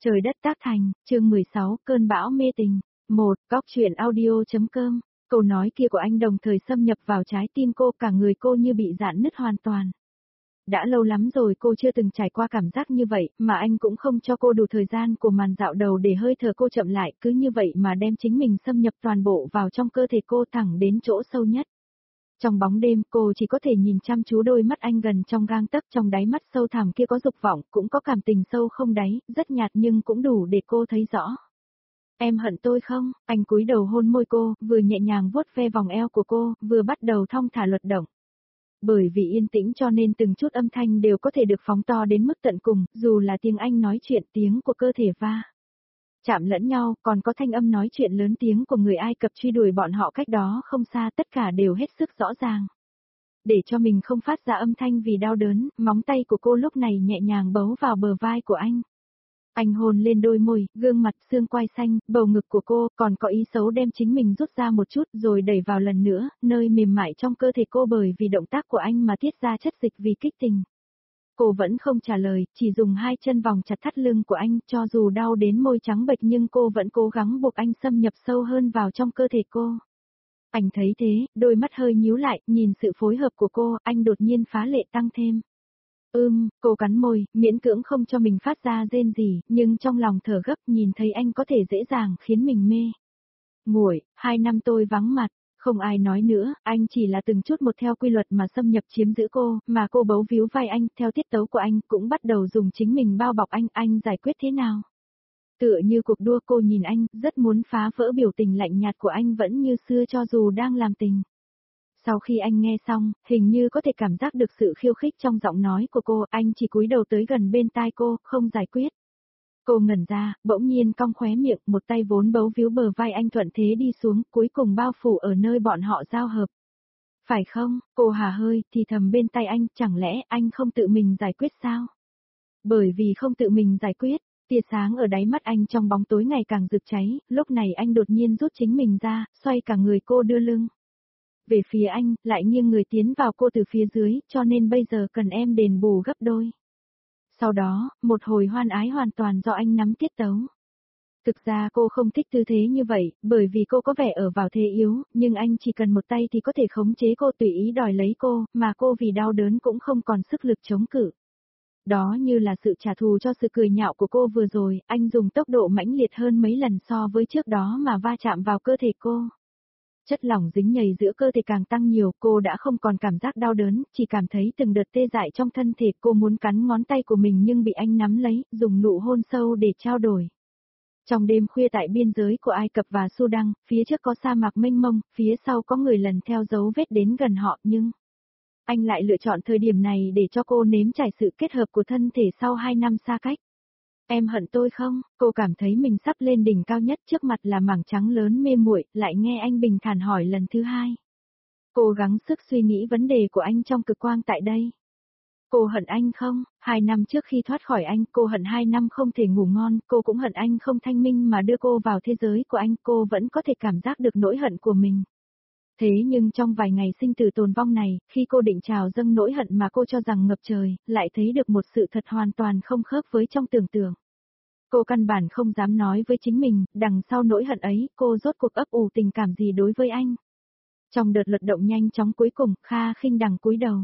Trời đất tác thành, chương 16, cơn bão mê tình. 1. Cóc truyện audio.com. Câu nói kia của anh đồng thời xâm nhập vào trái tim cô, cả người cô như bị rạn nứt hoàn toàn. Đã lâu lắm rồi cô chưa từng trải qua cảm giác như vậy, mà anh cũng không cho cô đủ thời gian của màn dạo đầu để hơi thở cô chậm lại, cứ như vậy mà đem chính mình xâm nhập toàn bộ vào trong cơ thể cô thẳng đến chỗ sâu nhất. Trong bóng đêm, cô chỉ có thể nhìn chăm chú đôi mắt anh gần trong gang tấc, trong đáy mắt sâu thẳm kia có dục vọng, cũng có cảm tình sâu không đáy, rất nhạt nhưng cũng đủ để cô thấy rõ. Em hận tôi không? Anh cúi đầu hôn môi cô, vừa nhẹ nhàng vuốt ve vòng eo của cô, vừa bắt đầu thong thả luật động. Bởi vì yên tĩnh cho nên từng chút âm thanh đều có thể được phóng to đến mức tận cùng, dù là tiếng anh nói chuyện, tiếng của cơ thể va chạm lẫn nhau, còn có thanh âm nói chuyện lớn tiếng của người Ai Cập truy đuổi bọn họ cách đó không xa, tất cả đều hết sức rõ ràng. Để cho mình không phát ra âm thanh vì đau đớn, móng tay của cô lúc này nhẹ nhàng bấu vào bờ vai của anh. Anh hôn lên đôi môi, gương mặt, xương quai xanh, bầu ngực của cô, còn có ý xấu đem chính mình rút ra một chút rồi đẩy vào lần nữa, nơi mềm mại trong cơ thể cô, bởi vì động tác của anh mà tiết ra chất dịch vì kích tình. Cô vẫn không trả lời, chỉ dùng hai chân vòng chặt thắt lưng của anh, cho dù đau đến môi trắng bệch nhưng cô vẫn cố gắng buộc anh xâm nhập sâu hơn vào trong cơ thể cô. Anh thấy thế, đôi mắt hơi nhíu lại, nhìn sự phối hợp của cô, anh đột nhiên phá lệ tăng thêm. Cô cắn môi, miễn cưỡng không cho mình phát ra rên gì, nhưng trong lòng thở gấp, nhìn thấy anh có thể dễ dàng khiến mình mê. Nguội, 2 năm tôi vắng mặt, không ai nói nữa, anh chỉ là từng chút một theo quy luật mà xâm nhập chiếm giữ cô, mà cô bấu víu vai anh, theo tiết tấu của anh, cũng bắt đầu dùng chính mình bao bọc anh giải quyết thế nào. Tựa như cuộc đua, cô nhìn anh, rất muốn phá vỡ biểu tình lạnh nhạt của anh vẫn như xưa cho dù đang làm tình. Sau khi anh nghe xong, hình như có thể cảm giác được sự khiêu khích trong giọng nói của cô, anh chỉ cúi đầu tới gần bên tai cô, không giải quyết. Cô ngẩn ra, bỗng nhiên cong khóe miệng, một tay vốn bấu víu bờ vai anh thuận thế đi xuống, cuối cùng bao phủ ở nơi bọn họ giao hợp. Phải không? Cô hà hơi, thì thầm bên tai anh, chẳng lẽ anh không tự mình giải quyết sao? Bởi vì không tự mình giải quyết, tia sáng ở đáy mắt anh trong bóng tối ngày càng rực cháy, lúc này anh đột nhiên rút chính mình ra, xoay cả người cô đưa lưng về phía anh, lại nghiêng người tiến vào cô từ phía dưới, cho nên bây giờ cần em đền bù gấp đôi. Sau đó, một hồi hoan ái hoàn toàn do anh nắm tiết tấu. Thực ra cô không thích tư thế như vậy, bởi vì cô có vẻ ở vào thế yếu, nhưng anh chỉ cần một tay thì có thể khống chế cô, tùy ý đòi lấy cô, mà cô vì đau đớn cũng không còn sức lực chống cự. Đó như là sự trả thù cho sự cười nhạo của cô vừa rồi, anh dùng tốc độ mãnh liệt hơn mấy lần so với trước đó mà va chạm vào cơ thể cô. Chất lỏng dính nhầy giữa cơ thể càng tăng nhiều, cô đã không còn cảm giác đau đớn, chỉ cảm thấy từng đợt tê dại trong thân thể. Cô muốn cắn ngón tay của mình nhưng bị anh nắm lấy, dùng nụ hôn sâu để trao đổi. Trong đêm khuya tại biên giới của Ai Cập và Sudan, phía trước có sa mạc mênh mông, phía sau có người lần theo dấu vết đến gần họ, nhưng anh lại lựa chọn thời điểm này để cho cô nếm trải sự kết hợp của thân thể sau 2 năm xa cách. Em hận tôi không? Cô cảm thấy mình sắp lên đỉnh cao nhất, trước mặt là mảng trắng lớn mê muội, lại nghe anh bình thản hỏi lần thứ 2. Cô gắng sức suy nghĩ vấn đề của anh trong cực quang tại đây. Cô hận anh không? 2 năm trước khi thoát khỏi anh, cô hận 2 năm không thể ngủ ngon, cô cũng hận anh không thanh minh mà đưa cô vào thế giới của anh, cô vẫn có thể cảm giác được nỗi hận của mình. Thế nhưng trong vài ngày sinh tử tồn vong này, khi cô định trào dâng nỗi hận mà cô cho rằng ngập trời, lại thấy được một sự thật hoàn toàn không khớp với trong tưởng tượng. Cô căn bản không dám nói với chính mình, đằng sau nỗi hận ấy, cô rốt cuộc ấp ủ tình cảm gì đối với anh. Trong đợt lật động nhanh chóng cuối cùng, Kha khinh đằng cúi đầu.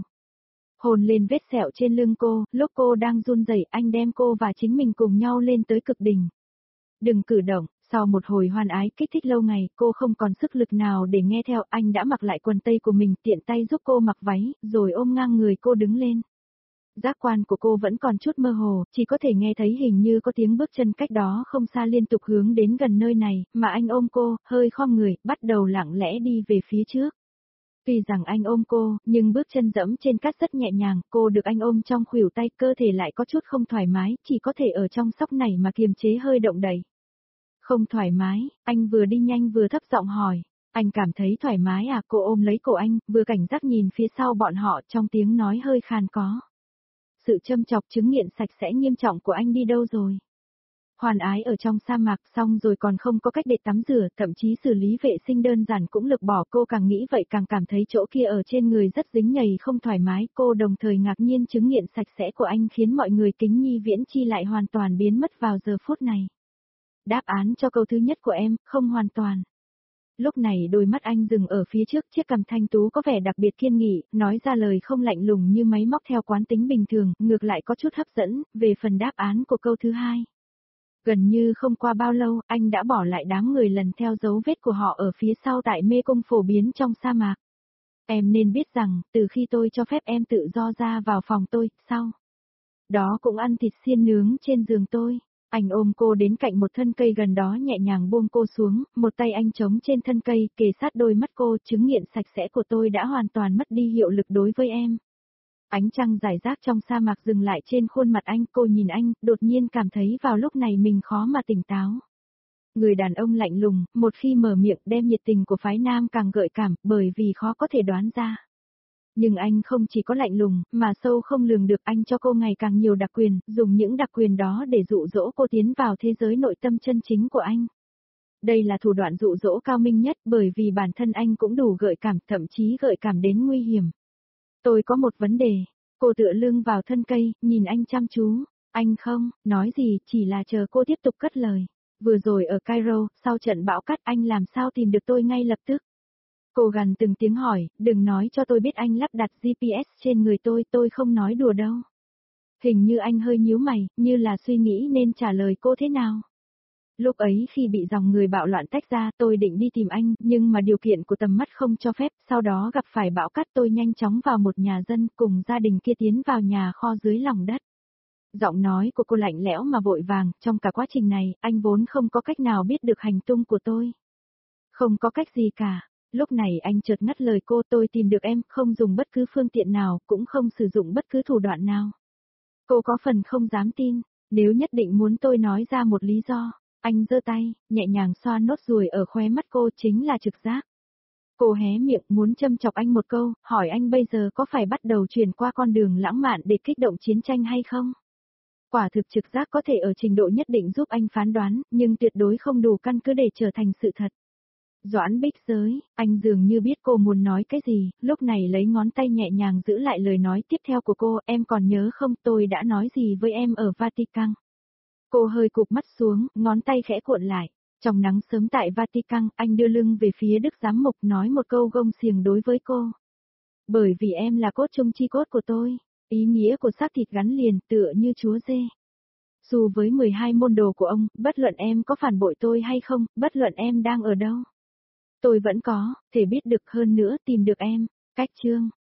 Hôn lên vết sẹo trên lưng cô, lúc cô đang run rẩy, anh đem cô và chính mình cùng nhau lên tới cực đỉnh. Đừng cử động, sau một hồi hoan ái kích thích lâu ngày, cô không còn sức lực nào để nghe theo, anh đã mặc lại quần tây của mình, tiện tay giúp cô mặc váy, rồi ôm ngang người cô đứng lên. Giác quan của cô vẫn còn chút mơ hồ, chỉ có thể nghe thấy hình như có tiếng bước chân cách đó không xa liên tục hướng đến gần nơi này, mà anh ôm cô, hơi khom người, bắt đầu lặng lẽ đi về phía trước. Tuy rằng anh ôm cô, nhưng bước chân dẫm trên cát rất nhẹ nhàng, cô được anh ôm trong khuỷu tay, cơ thể lại có chút không thoải mái, chỉ có thể ở trong sóc này mà kiềm chế hơi động đậy. Không thoải mái, anh vừa đi nhanh vừa thấp giọng hỏi. Anh cảm thấy thoải mái à? Cô ôm lấy cổ anh, vừa cảnh giác nhìn phía sau bọn họ, trong tiếng nói hơi khàn có. Sự châm chọc chứng nghiện sạch sẽ nghiêm trọng của anh đi đâu rồi? Hoàn ái ở trong sa mạc xong rồi còn không có cách để tắm rửa, thậm chí xử lý vệ sinh đơn giản cũng lược bỏ. Cô càng nghĩ vậy càng cảm thấy chỗ kia ở trên người rất dính nhầy không thoải mái. Cô đồng thời ngạc nhiên chứng nghiện sạch sẽ của anh khiến mọi người kính nhi viễn chi lại hoàn toàn biến mất vào giờ phút này. Đáp án cho câu thứ nhất của em, không hoàn toàn. Lúc này đôi mắt anh dừng ở phía trước, chiếc cằm thanh tú có vẻ đặc biệt kiên nghị, nói ra lời không lạnh lùng như máy móc theo quán tính bình thường, ngược lại có chút hấp dẫn. Về phần đáp án của câu thứ hai. Gần như không qua bao lâu, anh đã bỏ lại đám người lần theo dấu vết của họ ở phía sau tại mê cung phổ biến trong sa mạc. Em nên biết rằng, từ khi tôi cho phép em tự do ra vào phòng tôi, sau đó cũng ăn thịt xiên nướng trên giường tôi. Anh ôm cô đến cạnh một thân cây gần đó nhẹ nhàng buông cô xuống, một tay anh chống trên thân cây, kề sát đôi mắt cô, chứng nghiện sạch sẽ của tôi đã hoàn toàn mất đi hiệu lực đối với em. Ánh trăng rải rác trong sa mạc dừng lại trên khuôn mặt anh, cô nhìn anh, đột nhiên cảm thấy vào lúc này mình khó mà tỉnh táo. Người đàn ông lạnh lùng, một khi mở miệng đem nhiệt tình của phái nam càng gợi cảm, bởi vì khó có thể đoán ra. Nhưng anh không chỉ có lạnh lùng, mà sâu không lường được, anh cho cô ngày càng nhiều đặc quyền, dùng những đặc quyền đó để dụ dỗ cô tiến vào thế giới nội tâm chân chính của anh. Đây là thủ đoạn dụ dỗ cao minh nhất bởi vì bản thân anh cũng đủ gợi cảm, thậm chí gợi cảm đến nguy hiểm. Tôi có một vấn đề. Cô tựa lưng vào thân cây, nhìn anh chăm chú. Anh không, nói gì, chỉ là chờ cô tiếp tục cất lời. Vừa rồi ở Cairo, sau trận bão cát anh làm sao tìm được tôi ngay lập tức. Cô gằn từng tiếng hỏi, đừng nói cho tôi biết anh lắp đặt GPS trên người tôi không nói đùa đâu. Hình như anh hơi nhíu mày, như là suy nghĩ nên trả lời cô thế nào. Lúc ấy khi bị dòng người bạo loạn tách ra tôi định đi tìm anh, nhưng mà điều kiện của tầm mắt không cho phép, sau đó gặp phải bão cát tôi nhanh chóng vào một nhà dân cùng gia đình kia tiến vào nhà kho dưới lòng đất. Giọng nói của cô lạnh lẽo mà vội vàng, trong cả quá trình này, anh vốn không có cách nào biết được hành tung của tôi. Không có cách gì cả. Lúc này anh chợt ngắt lời cô, tôi tìm được em, không dùng bất cứ phương tiện nào, cũng không sử dụng bất cứ thủ đoạn nào. Cô có phần không dám tin, nếu nhất định muốn tôi nói ra một lý do. Anh giơ tay, nhẹ nhàng xoa nốt ruồi ở khóe mắt cô, chính là trực giác. Cô hé miệng muốn châm chọc anh một câu, hỏi anh bây giờ có phải bắt đầu chuyển qua con đường lãng mạn để kích động chiến tranh hay không? Quả thực trực giác có thể ở trình độ nhất định giúp anh phán đoán, nhưng tuyệt đối không đủ căn cứ để trở thành sự thật. Doãn Bích Giới, anh dường như biết cô muốn nói cái gì, lúc này lấy ngón tay nhẹ nhàng giữ lại lời nói tiếp theo của cô, em còn nhớ không tôi đã nói gì với em ở Vatican. Cô hơi cụp mắt xuống, ngón tay khẽ cuộn lại. Trong nắng sớm tại Vatican, anh đưa lưng về phía Đức Giám Mục nói một câu gông xiềng đối với cô. Bởi vì em là cốt chung chi cốt của tôi, ý nghĩa của xác thịt gắn liền tựa như chúa dê. Dù với 12 môn đồ của ông, bất luận em có phản bội tôi hay không, bất luận em đang ở đâu. Tôi vẫn có, thể biết được hơn nữa tìm được em. Cách chương